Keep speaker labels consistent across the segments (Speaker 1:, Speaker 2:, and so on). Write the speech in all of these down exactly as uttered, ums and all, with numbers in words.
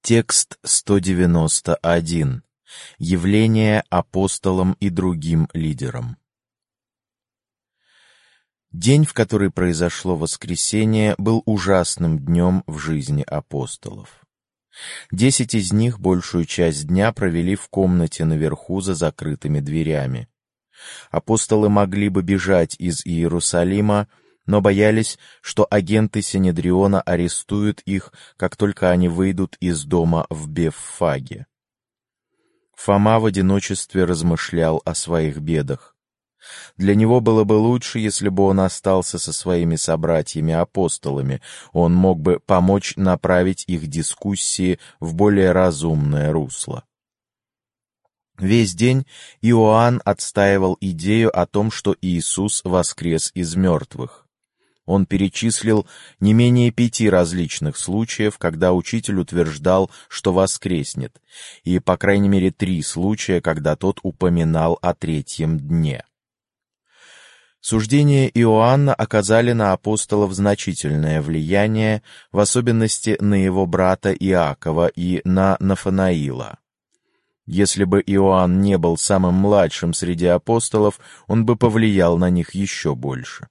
Speaker 1: Текст сто девяносто один. Явление апостолам и другим лидерам. День, в который произошло воскресение, был ужасным днем в жизни апостолов. Десять из них большую часть дня провели в комнате наверху за закрытыми дверями. Апостолы могли бы бежать из Иерусалима, но боялись, что агенты Синедриона арестуют их, как только они выйдут из дома в Беффаге. Фома в одиночестве размышлял о своих бедах. Для него было бы лучше, если бы он остался со своими собратьями-апостолами, он мог бы помочь направить их дискуссии в более разумное русло. Весь день Иоанн отстаивал идею о том, что Иисус воскрес из мертвых. Он перечислил не менее пяти различных случаев, когда учитель утверждал, что воскреснет, и, по крайней мере, три случая, когда тот упоминал о третьем дне. Суждения Иоанна оказали на апостолов значительное влияние, в особенности на его брата Иакова и на Нафанаила. Если бы Иоанн не был самым младшим среди апостолов, он бы повлиял на них еще больше.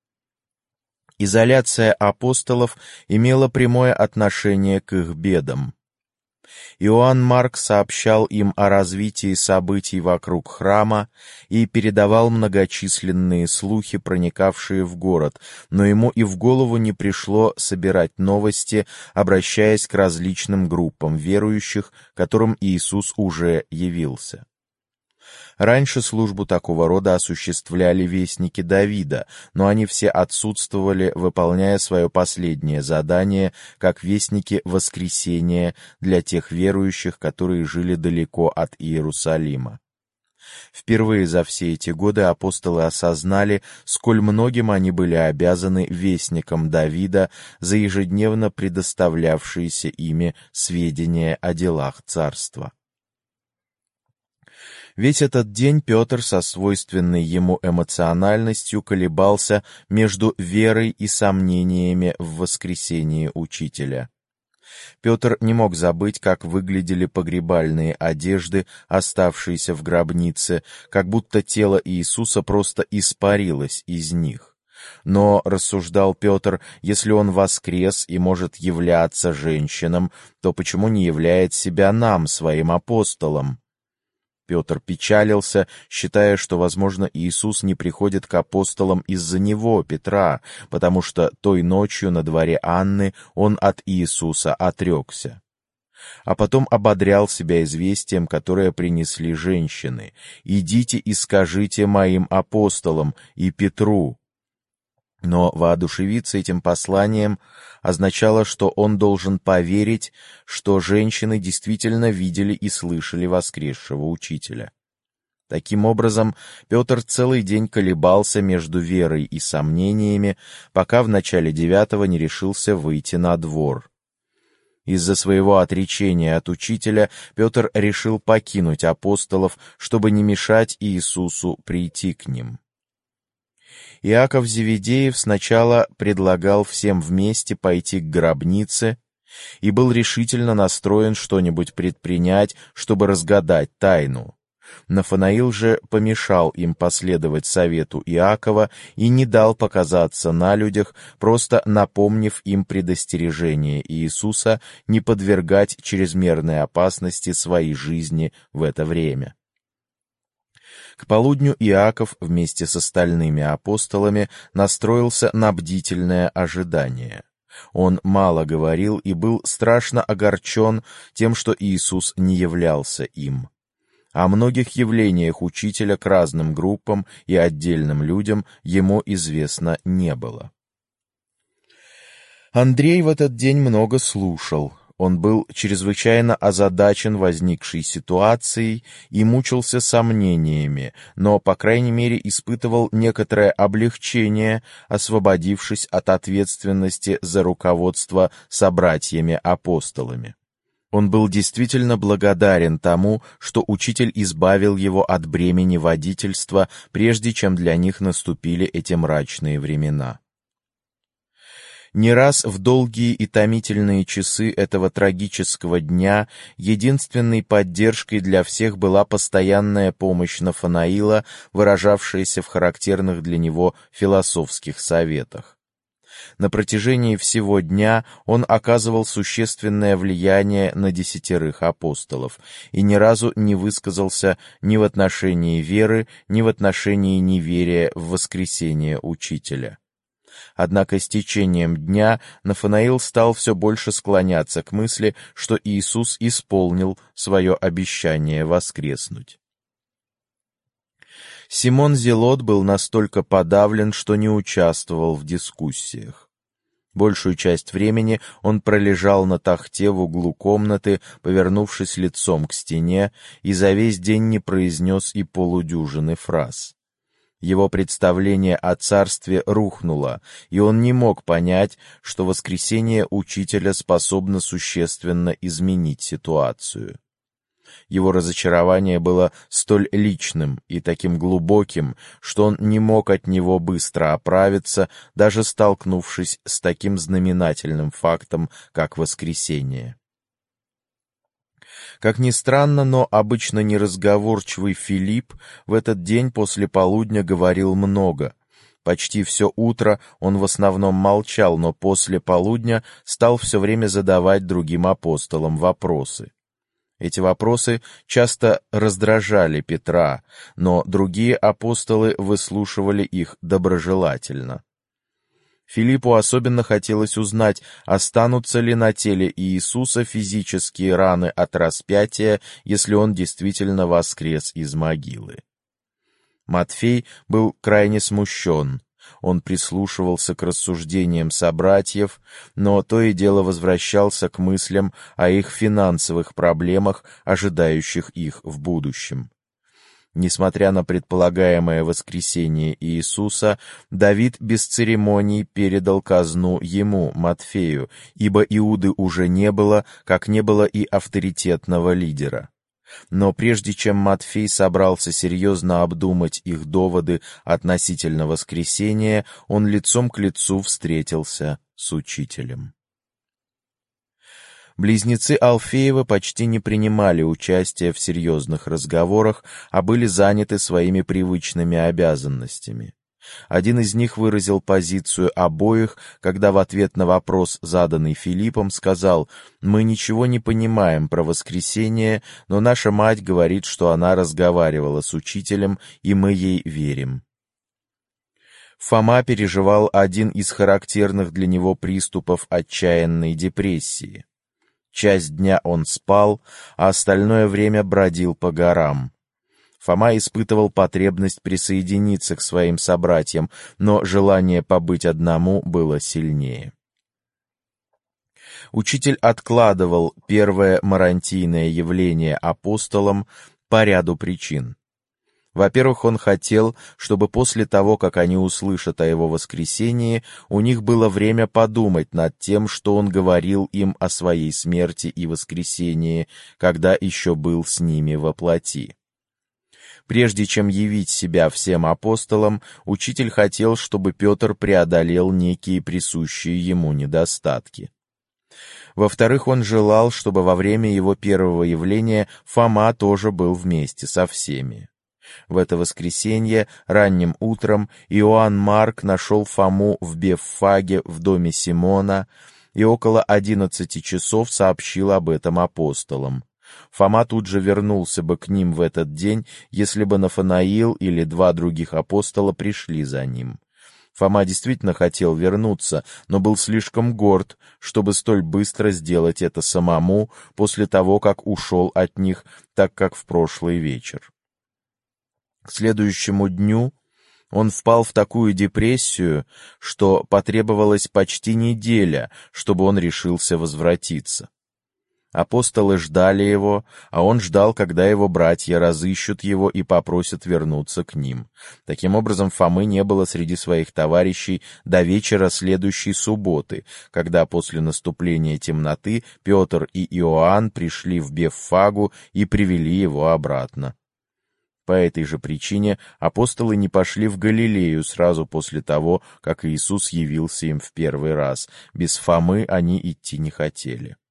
Speaker 1: Изоляция апостолов имела прямое отношение к их бедам. Иоанн Марк сообщал им о развитии событий вокруг храма и передавал многочисленные слухи, проникавшие в город, но ему и в голову не пришло собирать новости, обращаясь к различным группам верующих, которым Иисус уже явился. Раньше службу такого рода осуществляли вестники Давида, но они все отсутствовали, выполняя свое последнее задание, как вестники воскресения для тех верующих, которые жили далеко от Иерусалима. Впервые за все эти годы апостолы осознали, сколь многим они были обязаны вестникам Давида за ежедневно предоставлявшиеся ими сведения о делах царства. Весь этот день Петр со свойственной ему эмоциональностью колебался между верой и сомнениями в воскресении Учителя. Петр не мог забыть, как выглядели погребальные одежды, оставшиеся в гробнице, как будто тело Иисуса просто испарилось из них. Но, рассуждал Петр, если он воскрес и может являться женщинам, то почему не являет себя нам, своим апостолам? Петр печалился, считая, что, возможно, Иисус не приходит к апостолам из-за него, Петра, потому что той ночью на дворе Анны он от Иисуса отрекся. А потом ободрял себя известием, которое принесли женщины: «Идите и скажите моим апостолам и Петру». Но воодушевиться этим посланием означало, что он должен поверить, что женщины действительно видели и слышали воскресшего Учителя. Таким образом, Петр целый день колебался между верой и сомнениями, пока в начале девятого не решился выйти на двор. Из-за своего отречения от Учителя Петр решил покинуть апостолов, чтобы не мешать Иисусу прийти к ним. Иаков Зеведеев сначала предлагал всем вместе пойти к гробнице и был решительно настроен что-нибудь предпринять, чтобы разгадать тайну. Нафанаил же помешал им последовать совету Иакова и не дал показаться на людях, просто напомнив им предостережение Иисуса не подвергать чрезмерной опасности своей жизни в это время. К полудню Иаков вместе с остальными апостолами настроился на бдительное ожидание. Он мало говорил и был страшно огорчен тем, что Иисус не являлся им. О многих явлениях Учителя к разным группам и отдельным людям ему известно не было. Андрей в этот день много слушал. Он был чрезвычайно озадачен возникшей ситуацией и мучился сомнениями, но, по крайней мере, испытывал некоторое облегчение, освободившись от ответственности за руководство собратьями-апостолами. Он был действительно благодарен тому, что Учитель избавил его от бремени водительства, прежде чем для них наступили эти мрачные времена. Не раз в долгие и томительные часы этого трагического дня единственной поддержкой для всех была постоянная помощь Нафанаила, выражавшаяся в характерных для него философских советах. На протяжении всего дня он оказывал существенное влияние на десятерых апостолов и ни разу не высказался ни в отношении веры, ни в отношении неверия в воскресение Учителя. Однако с течением дня Нафанаил стал все больше склоняться к мысли, что Иисус исполнил свое обещание воскреснуть. Симон Зелот был настолько подавлен, что не участвовал в дискуссиях. Большую часть времени он пролежал на тахте в углу комнаты, повернувшись лицом к стене, и за весь день не произнес и полудюжины фраз. Его представление о царстве рухнуло, и он не мог понять, что воскресение Учителя способно существенно изменить ситуацию. Его разочарование было столь личным и таким глубоким, что он не мог от него быстро оправиться, даже столкнувшись с таким знаменательным фактом, как воскресение. Как ни странно, но обычно неразговорчивый Филипп в этот день после полудня говорил много. Почти все утро он в основном молчал, но после полудня стал все время задавать другим апостолам вопросы. Эти вопросы часто раздражали Петра, но другие апостолы выслушивали их доброжелательно. Филиппу особенно хотелось узнать, останутся ли на теле Иисуса физические раны от распятия, если он действительно воскрес из могилы. Матфей был крайне смущен. Он прислушивался к рассуждениям собратьев, но то и дело возвращался к мыслям о их финансовых проблемах, ожидающих их в будущем. Несмотря на предполагаемое воскресение Иисуса, Давид без церемоний передал казну ему, Матфею, ибо Иуды уже не было, как не было и авторитетного лидера. Но прежде чем Матфей собрался серьезно обдумать их доводы относительно воскресения, он лицом к лицу встретился с Учителем. Близнецы Алфеевы почти не принимали участия в серьезных разговорах, а были заняты своими привычными обязанностями. Один из них выразил позицию обоих, когда в ответ на вопрос, заданный Филиппом, сказал: «Мы ничего не понимаем про воскресение, но наша мать говорит, что она разговаривала с Учителем, и мы ей верим». Фома переживал один из характерных для него приступов отчаянной депрессии. Часть дня он спал, а остальное время бродил по горам. Фома испытывал потребность присоединиться к своим собратьям, но желание побыть одному было сильнее. Учитель откладывал первое марантийное явление апостолам по ряду причин. Во-первых, он хотел, чтобы после того, как они услышат о его воскресении, у них было время подумать над тем, что он говорил им о своей смерти и воскресении, когда еще был с ними во плоти. Прежде чем явить себя всем апостолам, Учитель хотел, чтобы Петр преодолел некие присущие ему недостатки. Во-вторых, он желал, чтобы во время его первого явления Фома тоже был вместе со всеми. В это воскресенье ранним утром Иоанн Марк нашел Фому в Беффаге в доме Симона и около одиннадцати часов сообщил об этом апостолам. Фома тут же вернулся бы к ним в этот день, если бы Нафанаил или два других апостола пришли за ним. Фома действительно хотел вернуться, но был слишком горд, чтобы столь быстро сделать это самому после того, как ушел от них, так как в прошлый вечер. К следующему дню он впал в такую депрессию, что потребовалась почти неделя, чтобы он решился возвратиться. Апостолы ждали его, а он ждал, когда его братья разыщут его и попросят вернуться к ним. Таким образом, Фомы не было среди своих товарищей до вечера следующей субботы, когда после наступления темноты Петр и Иоанн пришли в Беффагу и привели его обратно. По этой же причине апостолы не пошли в Галилею сразу после того, как Иисус явился им в первый раз. Без Фомы они идти не хотели.